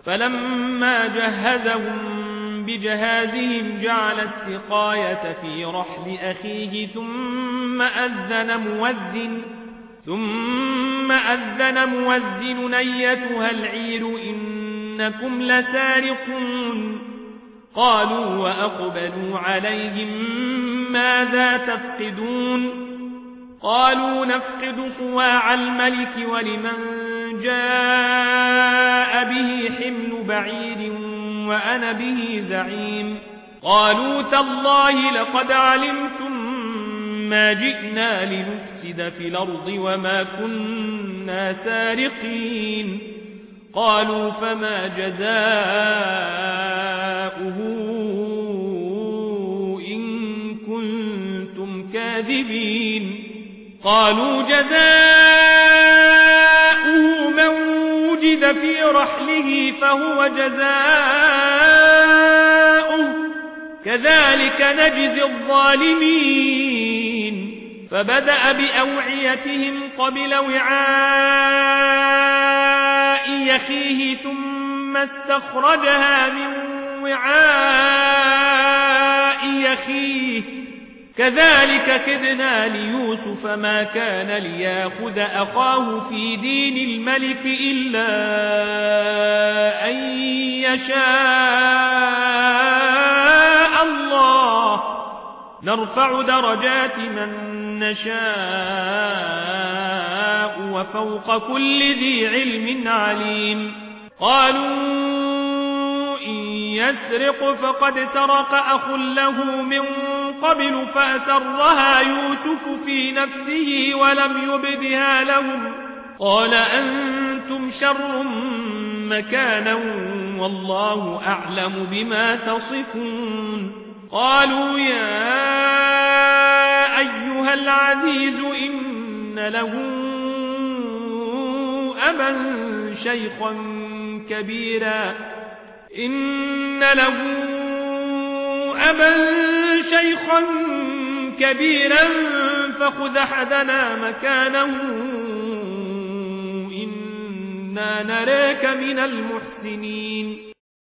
فلما جهزهم بجهازهم جعل السقاية في رحل أخيه ثم أذن مؤذن أيتها العير إنكم لسارقون قالوا وأقبلوا عليهم ماذا تفقدون قالوا نفقد صواع الملك ولمن جاء به حمل بعير وأنا به زعيم قالوا تالله لقد علمتم ما جئنا لنفسد في الأرض وما كنا سارقين قالوا فما جزاؤه إن كنتم كاذبين قالوا جزاؤه من وجد في رحله فهو جزاؤه كذلك نجزي الظالمين فبدأ بأوعيتهم قبل وعاء يخيه ثم استخرجها من وعاء يخيه كذلك كدنا ليوسف ما كان ليأخذ أخاه في دين الملك إلا أن يشاء الله نرفع درجات من نشاء وفوق كل ذي علم عليم قالوا إن يسرق فقد سرق أخ له من قبل فأسرها يوسف في نفسه ولم يبدها لهم قال أنتم شر مكانا والله أعلم بما تصفون قالوا يا أيها العزيز إن له أبا شيخا كبيرا فخذ أحدنا مكانه إنا نراك من المحسنين